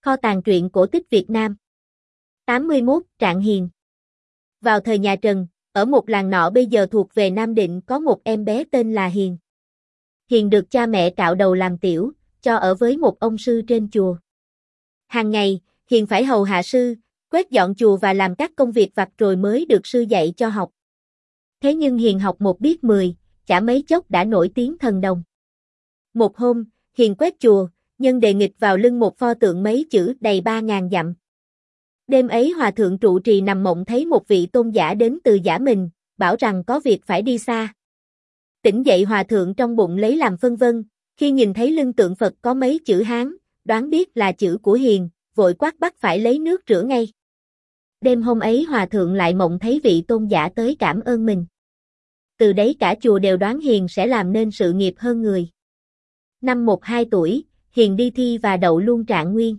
Kho tàng truyện cổ tích Việt Nam. 81. Trạng Hiền. Vào thời nhà Trần, ở một làng nọ bây giờ thuộc về Nam Định có một em bé tên là Hiền. Hiền được cha mẹ cạo đầu làm tiểu, cho ở với một ông sư trên chùa. Hàng ngày, Hiền phải hầu hạ sư, quét dọn chùa và làm các công việc vặt rồi mới được sư dạy cho học. Thế nhưng Hiền học một biết 10, chả mấy chốc đã nổi tiếng thần đồng. Một hôm, Hiền quét chùa, nhân đề nghịch vào lưng một pho tượng mấy chữ đầy 3.000 dặm. Đêm ấy hòa thượng trụ trì nằm mộng thấy một vị tôn giả đến từ Giả Mình, bảo rằng có việc phải đi xa. Tỉnh dậy hòa thượng trong bụng lấy làm phân vân, khi nhìn thấy lưng tượng Phật có mấy chữ Hán, đoán biết là chữ của Hiền, vội quát bắt phải lấy nước rửa ngay. Đêm hôm ấy hòa thượng lại mộng thấy vị tôn giả tới cảm ơn mình. Từ đấy cả chùa đều đoán Hiền sẽ làm nên sự nghiệp hơn người. Năm 12 tuổi, Hiền đi thi và đậu luôn trạng nguyên.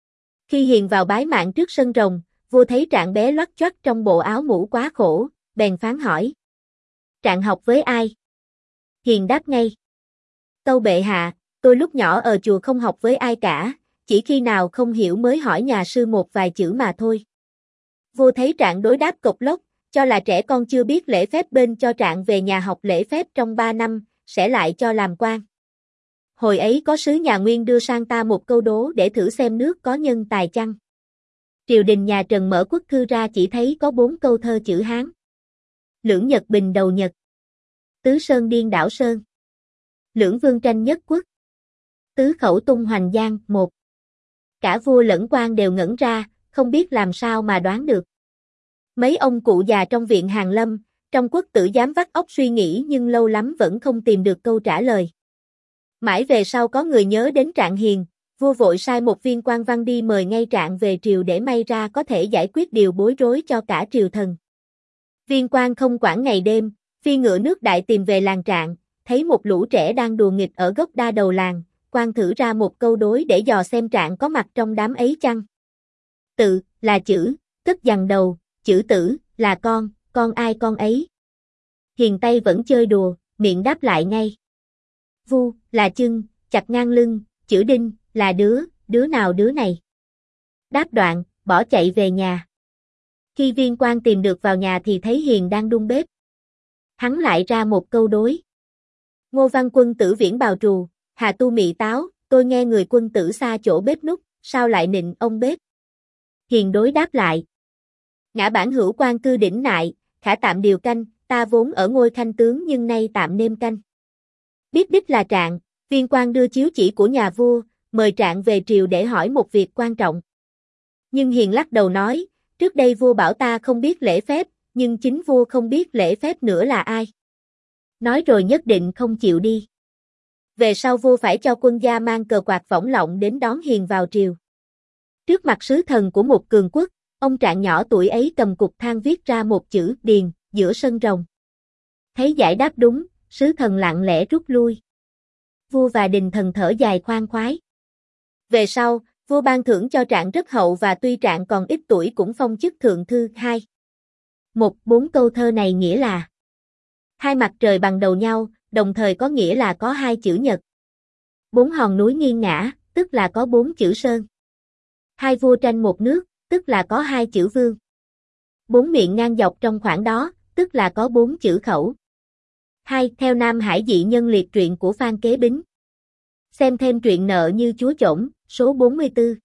Khi Hiền vào bái mạng trước sân rồng, vua thấy Trạng bé loắt choắt trong bộ áo mũ quá khổ, bèn phán hỏi. Trạng học với ai? Hiền đáp ngay. Tâu bệ hạ, tôi lúc nhỏ ở chùa không học với ai cả, chỉ khi nào không hiểu mới hỏi nhà sư một vài chữ mà thôi. Vua thấy Trạng đối đáp cộc lốc, cho là trẻ con chưa biết lễ phép bên cho Trạng về nhà học lễ phép trong 3 năm, sẽ lại cho làm quan. Hồi ấy có sứ nhà Nguyên đưa sang ta một câu đố để thử xem nước có nhân tài chăng. Triều đình nhà Trần mở quốc thư ra chỉ thấy có 4 câu thơ chữ Hán. Lưỡng Nhật bình đầu Nhật. Tứ Sơn điên đảo Sơn. Lưỡng Vương tranh nhất quốc. Tứ Khẩu tung hoành giang, một. Cả vua lẫn quan đều ngẩn ra, không biết làm sao mà đoán được. Mấy ông cụ già trong viện Hàn Lâm, trong quốc tử giám vắt óc suy nghĩ nhưng lâu lắm vẫn không tìm được câu trả lời. Mãi về sau có người nhớ đến Trạng Hiền, vua vội sai một viên quan văn đi mời ngay Trạng về triều để may ra có thể giải quyết điều bối rối cho cả triều thần. Viên quan không quản ngày đêm, phi ngựa nước đại tìm về làng Trạng, thấy một lũ trẻ đang đùa nghịch ở gốc đa đầu làng, quan thử ra một câu đối để dò xem Trạng có mặt trong đám ấy chăng. Tự là chữ, cất dằn đầu, chữ tử là con ai con ấy. Hiền tay vẫn chơi đùa, miệng đáp lại ngay. Vu là chân, chặt ngang lưng, chữ đinh là đứa nào đứa này. Đáp đoạn, bỏ chạy về nhà. Khi viên quan tìm được vào nhà thì thấy Hiền đang đun bếp. Hắn lại ra một câu đối. Ngô Văn Quân tử viễn bào trù, hà tu mị táo, tôi nghe người quân tử xa chỗ bếp núc, sao lại nịnh ông bếp. Hiền đối đáp lại. Ngã bản hữu quan cư đỉnh nại, khả tạm điều canh, ta vốn ở ngôi khanh tướng nhưng nay tạm nêm canh. Biết đích là Trạng, viên quan đưa chiếu chỉ của nhà vua, mời Trạng về triều để hỏi một việc quan trọng. Nhưng Hiền lắc đầu nói, trước đây vua bảo ta không biết lễ phép, nhưng chính vua không biết lễ phép nữa là ai. Nói rồi nhất định không chịu đi. Về sau vua phải cho quân gia mang cờ quạt võng lọng đến đón Hiền vào triều. Trước mặt sứ thần của một cường quốc, ông Trạng nhỏ tuổi ấy cầm cục than viết ra một chữ Điền giữa sân rồng. Thấy giải đáp đúng, sứ thần lặng lẽ rút lui. Vua và đình thần thở dài khoan khoái. Về sau, vua ban thưởng cho Trạng rất hậu và tuy Trạng còn ít tuổi cũng phong chức thượng thư 2. 4 câu thơ này nghĩa là hai mặt trời bằng đầu nhau, đồng thời có nghĩa là có 2 chữ Nhật. 4 hòn núi nghiêng ngã, tức là có 4 chữ Sơn. 2 vua tranh một nước, tức là có 2 chữ Vương. 4 miệng ngang dọc trong khoảng đó, tức là có 4 chữ Khẩu. 2. Theo Nam Hải dị nhân liệt truyện của Phan Kế Bính. Xem thêm truyện Nợ như Chúa Chỗng, số 44.